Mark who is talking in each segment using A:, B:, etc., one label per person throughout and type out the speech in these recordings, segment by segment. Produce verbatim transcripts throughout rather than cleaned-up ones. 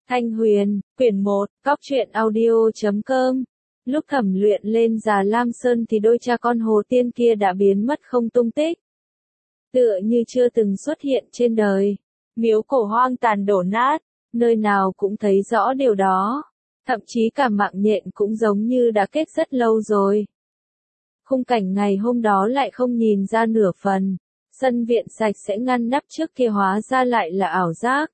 A: Thanh Huyền, quyển một, cóc truyện audio chấm com. Lúc Thẩm Luyện lên Già Lam Sơn thì đôi cha con Hồ Tiên kia đã biến mất không tung tích. Tựa như chưa từng xuất hiện trên đời. Miếu cổ hoang tàn đổ nát, nơi nào cũng thấy rõ điều đó. Thậm chí cả mạng nhện cũng giống như đã kết rất lâu rồi. Khung cảnh ngày hôm đó lại không nhìn ra nửa phần. Sân viện sạch sẽ ngăn nắp trước kia hóa ra lại là ảo giác.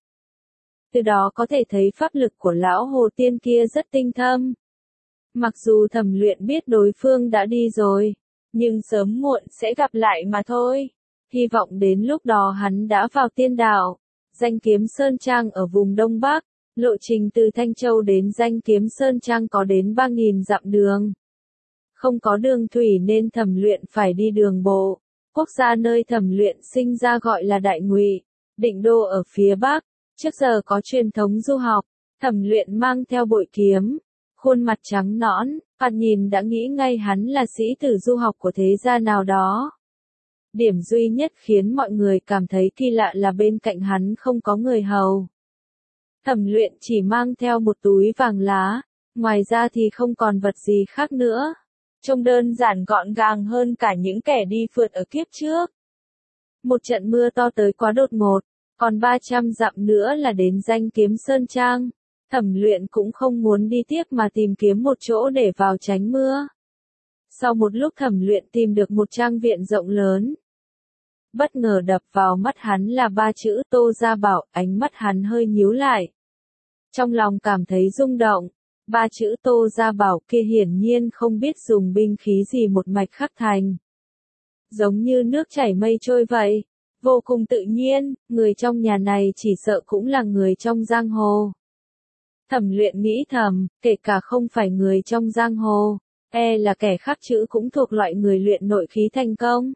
A: Từ đó có thể thấy pháp lực của lão Hồ Tiên kia rất tinh thâm. Mặc dù Thẩm Luyện biết đối phương đã đi rồi, nhưng sớm muộn sẽ gặp lại mà thôi. Hy vọng đến lúc đó hắn đã vào tiên đạo. Danh Kiếm Sơn Trang ở vùng Đông Bắc, lộ trình từ Thanh Châu đến Danh Kiếm Sơn Trang có đến ba nghìn dặm đường. Không có đường thủy nên Thẩm Luyện phải đi đường bộ. Quốc gia nơi Thẩm Luyện sinh ra gọi là Đại Ngụy, định đô ở phía Bắc. Trước giờ có truyền thống du học, Thẩm Luyện mang theo bội kiếm, khuôn mặt trắng nõn, thoạt nhìn đã nghĩ ngay hắn là sĩ tử du học của thế gia nào đó. Điểm duy nhất khiến mọi người cảm thấy kỳ lạ là bên cạnh hắn không có người hầu. Thẩm Luyện chỉ mang theo một túi vàng lá, ngoài ra thì không còn vật gì khác nữa. Trông đơn giản gọn gàng hơn cả những kẻ đi phượt ở kiếp trước. Một trận mưa to tới quá đột ngột. Còn ba trăm dặm nữa là đến Danh Kiếm Sơn Trang. Thẩm Luyện cũng không muốn đi tiếp mà tìm kiếm một chỗ để vào tránh mưa. Sau một lúc Thẩm Luyện tìm được một trang viện rộng lớn. Bất ngờ đập vào mắt hắn là ba chữ Tô Gia Bảo, ánh mắt hắn hơi nhíu lại. Trong lòng cảm thấy rung động, ba chữ Tô Gia Bảo kia hiển nhiên không biết dùng binh khí gì một mạch khắc thành. Giống như nước chảy mây trôi vậy. Vô cùng tự nhiên, người trong nhà này chỉ sợ cũng là người trong giang hồ. Thẩm Luyện nghĩ thầm, kể cả không phải người trong giang hồ, e là kẻ khắc chữ cũng thuộc loại người luyện nội khí thành công.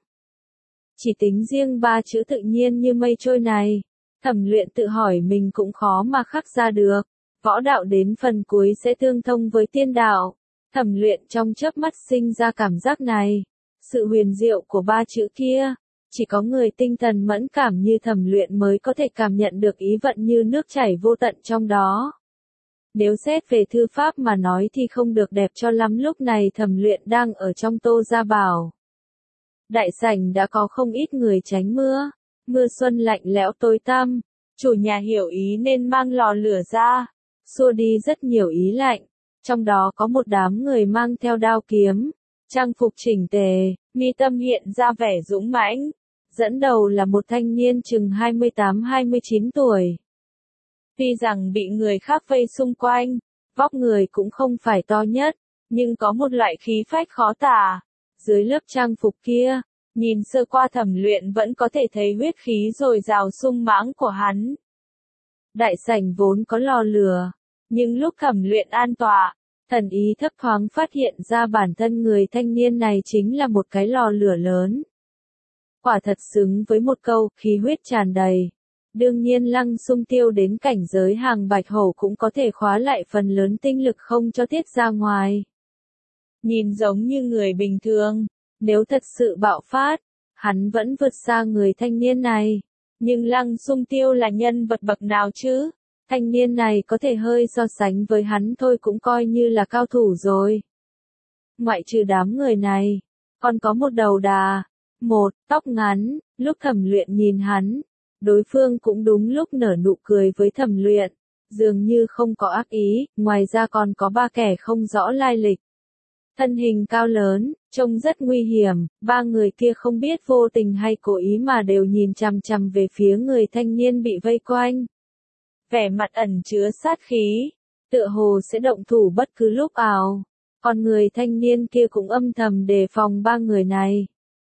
A: Chỉ tính riêng ba chữ tự nhiên như mây trôi này, Thẩm Luyện tự hỏi mình cũng khó mà khắc ra được. Võ đạo đến phần cuối sẽ tương thông với tiên đạo. Thẩm Luyện trong chớp mắt sinh ra cảm giác này. Sự huyền diệu của ba chữ kia. Chỉ có người tinh thần mẫn cảm như Thẩm Luyện mới có thể cảm nhận được ý vận như nước chảy vô tận trong đó. Nếu xét về thư pháp mà nói thì không được đẹp cho lắm. Lúc này Thẩm Luyện đang ở trong Tô Gia Bảo. Đại sảnh đã có không ít người tránh mưa. Mưa xuân lạnh lẽo tối tăm. Chủ nhà hiểu ý nên mang lò lửa ra, xua đi rất nhiều ý lạnh. Trong đó có một đám người mang theo đao kiếm, trang phục chỉnh tề, mi tâm hiện ra vẻ dũng mãnh. Dẫn đầu là một thanh niên chừng hai mươi tám hai mươi chín tuổi. Tuy rằng bị người khác vây xung quanh, vóc người cũng không phải to nhất, nhưng có một loại khí phách khó tả. Dưới lớp trang phục kia, nhìn sơ qua Thẩm Luyện vẫn có thể thấy huyết khí dồi dào sung mãng của hắn. Đại sảnh vốn có lò lửa, nhưng lúc Thẩm Luyện an tọa, thần ý thấp thoáng phát hiện ra bản thân người thanh niên này chính là một cái lò lửa lớn. Quả thật xứng với một câu, khí huyết tràn đầy. Đương nhiên Lăng Xung Tiêu đến cảnh giới hàng bạch hổ cũng có thể khóa lại phần lớn tinh lực không cho tiết ra ngoài. Nhìn giống như người bình thường, nếu thật sự bạo phát, hắn vẫn vượt xa người thanh niên này. Nhưng Lăng Xung Tiêu là nhân vật bậc nào chứ? Thanh niên này có thể hơi so sánh với hắn thôi cũng coi như là cao thủ rồi. Ngoại trừ đám người này, còn có một đầu đà. Một, tóc ngắn, lúc Thẩm Luyện nhìn hắn, đối phương cũng đúng lúc nở nụ cười với Thẩm Luyện, dường như không có ác ý, ngoài ra còn có ba kẻ không rõ lai lịch. Thân hình cao lớn, trông rất nguy hiểm, ba người kia không biết vô tình hay cố ý mà đều nhìn chằm chằm về phía người thanh niên bị vây quanh. Vẻ mặt ẩn chứa sát khí, tựa hồ sẽ động thủ bất cứ lúc nào, còn người thanh niên kia cũng âm thầm đề phòng ba người này.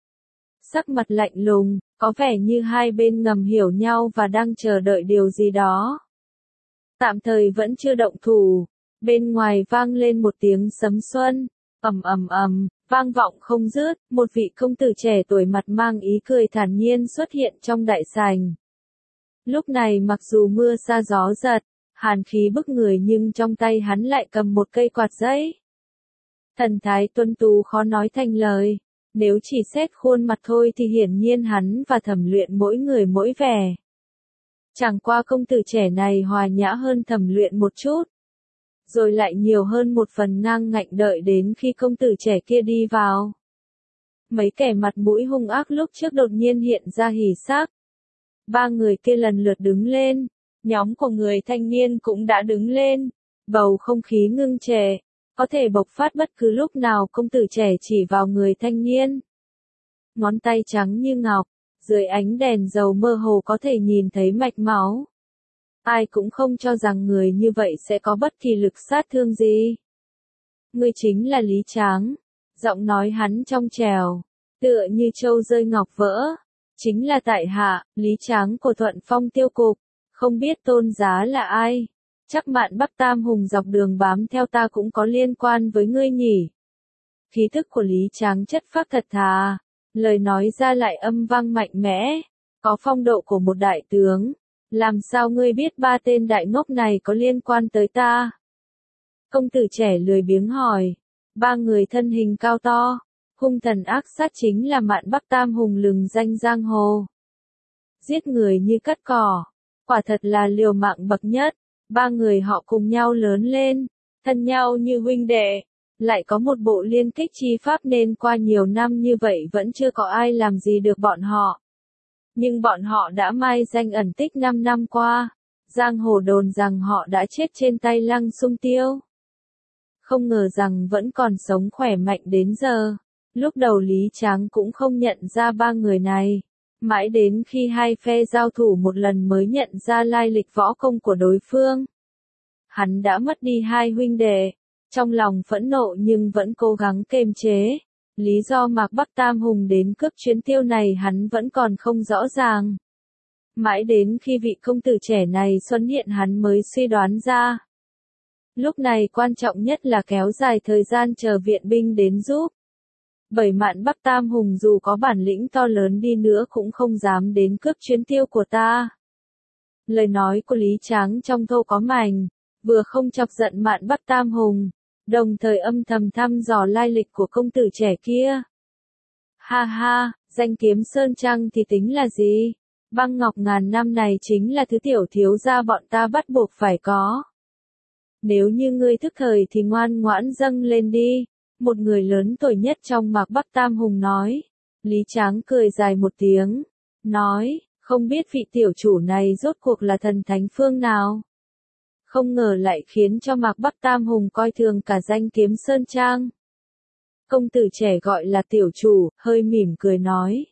A: Sắc mặt lạnh lùng, có vẻ như hai bên ngầm hiểu nhau và đang chờ đợi điều gì đó. Tạm thời vẫn chưa động thủ, bên ngoài vang lên một tiếng sấm xuân, ầm ầm ầm, vang vọng không dứt, một vị công tử trẻ tuổi mặt mang ý cười thản nhiên xuất hiện trong đại sảnh. Lúc này mặc dù mưa sa gió giật, hàn khí bức người nhưng trong tay hắn lại cầm một cây quạt giấy. Thần thái tuấn tú khó nói thành lời. Nếu chỉ xét khuôn mặt thôi thì hiển nhiên hắn và Thẩm Luyện mỗi người mỗi vẻ. Chẳng qua công tử trẻ này hòa nhã hơn Thẩm Luyện một chút, rồi lại nhiều hơn một phần ngang ngạnh đợi đến khi công tử trẻ kia đi vào. Mấy kẻ mặt mũi hung ác lúc trước đột nhiên hiện ra hỉ sắc. Ba người kia lần lượt đứng lên, nhóm của người thanh niên cũng đã đứng lên, bầu không khí ngưng trệ, có thể bộc phát bất cứ lúc nào. Công tử trẻ chỉ vào người thanh niên. Ngón tay trắng như ngọc, dưới ánh đèn dầu mơ hồ có thể nhìn thấy mạch máu. Ai cũng không cho rằng người như vậy sẽ có bất kỳ lực sát thương gì. Ngươi chính là Lý Tráng. Giọng nói hắn trong trèo, tựa như châu rơi ngọc vỡ. Chính là tại hạ, Lý Tráng của Thuận Phong Tiêu Cục. Không biết tôn giá là ai? Chắc Mạn Bắc Tam Hùng dọc đường bám theo ta cũng có liên quan với ngươi nhỉ? Khí thức của Lý Tráng chất phác thật thà, lời nói ra lại âm vang mạnh mẽ, có phong độ của một đại tướng. Làm sao ngươi biết ba tên đại ngốc này có liên quan tới ta? Công tử trẻ lười biếng hỏi. Ba người thân hình cao to, hung thần ác sát chính là Mạn Bắc Tam Hùng lừng danh giang hồ. Giết người như cắt cỏ, quả thật là liều mạng bậc nhất. Ba người họ cùng nhau lớn lên, thân nhau như huynh đệ, lại có một bộ liên kích chi pháp nên qua nhiều năm như vậy vẫn chưa có ai làm gì được bọn họ. Nhưng bọn họ đã mai danh ẩn tích năm năm qua, giang hồ đồn rằng họ đã chết trên tay Lăng Xung Tiêu. Không ngờ rằng vẫn còn sống khỏe mạnh đến giờ. Lúc đầu Lý Tráng cũng không nhận ra ba người này. Mãi đến khi hai phe giao thủ một lần mới nhận ra lai lịch võ công của đối phương. Hắn đã mất đi hai huynh đệ. Trong lòng phẫn nộ nhưng vẫn cố gắng kềm chế. Lý do Mạc Bắc Tam Hùng đến cướp chuyến tiêu này hắn vẫn còn không rõ ràng. Mãi đến khi vị công tử trẻ này xuất hiện hắn mới suy đoán ra. Lúc này quan trọng nhất là kéo dài thời gian chờ viện binh đến giúp. Bởi Mạn Bắc Tam Hùng dù có bản lĩnh to lớn đi nữa cũng không dám đến cướp chuyến tiêu của ta. Lời nói của Lý Tráng trong thô có mảnh, vừa không chọc giận Mạn Bắc Tam Hùng, đồng thời âm thầm thăm dò lai lịch của công tử trẻ kia. Ha ha, danh kiếm Sơn Trăng thì tính là gì? Băng ngọc ngàn năm này chính là thứ tiểu thiếu gia bọn ta bắt buộc phải có. Nếu như ngươi thức thời thì ngoan ngoãn dâng lên đi. Một người lớn tuổi nhất trong Mạc Bắc Tam Hùng nói. Lý Tráng cười dài một tiếng, nói, không biết vị tiểu chủ này rốt cuộc là thần thánh phương nào. Không ngờ lại khiến cho Mạc Bắc Tam Hùng coi thường cả danh kiếm Sơn Trang. Công tử trẻ gọi là tiểu chủ, hơi mỉm cười nói.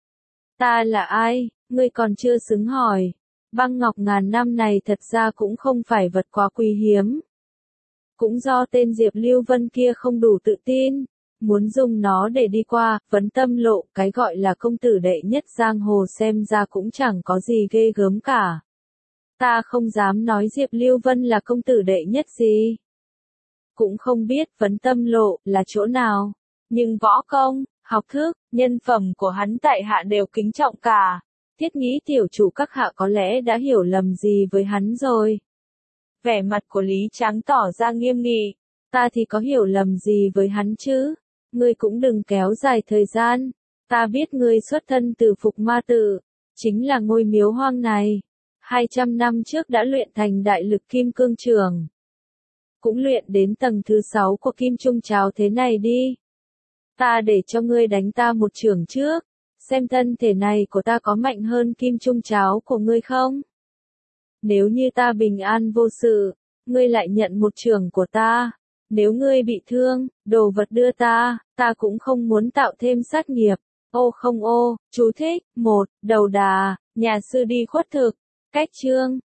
A: Ta là ai, ngươi còn chưa xứng hỏi. Băng ngọc ngàn năm này thật ra cũng không phải vật quá quý hiếm. Cũng do tên Diệp Lưu Vân kia không đủ tự tin, muốn dùng nó để đi qua, vấn tâm lộ, cái gọi là công tử đệ nhất giang hồ xem ra cũng chẳng có gì ghê gớm cả. Ta không dám nói Diệp Lưu Vân là công tử đệ nhất gì. Cũng không biết vấn tâm lộ là chỗ nào, nhưng võ công, học thức, nhân phẩm của hắn tại hạ đều kính trọng cả. Thiết nghĩ tiểu chủ các hạ có lẽ đã hiểu lầm gì với hắn rồi. Vẻ mặt của Lý Tráng tỏ ra nghiêm nghị. Ta thì có hiểu lầm gì với hắn chứ? Ngươi cũng đừng kéo dài thời gian. Ta biết ngươi xuất thân từ Phục Ma Tự, chính là ngôi miếu hoang này. hai trăm năm trước đã luyện thành đại lực kim cương trường. Cũng luyện đến tầng thứ sáu của kim trung cháo thế này đi. Ta để cho ngươi đánh ta một chưởng trước. Xem thân thể này của ta có mạnh hơn kim trung cháo của ngươi không? Nếu như ta bình an vô sự, ngươi lại nhận một chưởng của ta. Nếu ngươi bị thương, đồ vật đưa ta, ta cũng không muốn tạo thêm sát nghiệp. Ô không ô, chú thích, một, đầu đà, nhà sư đi khuất thực. Cách chương.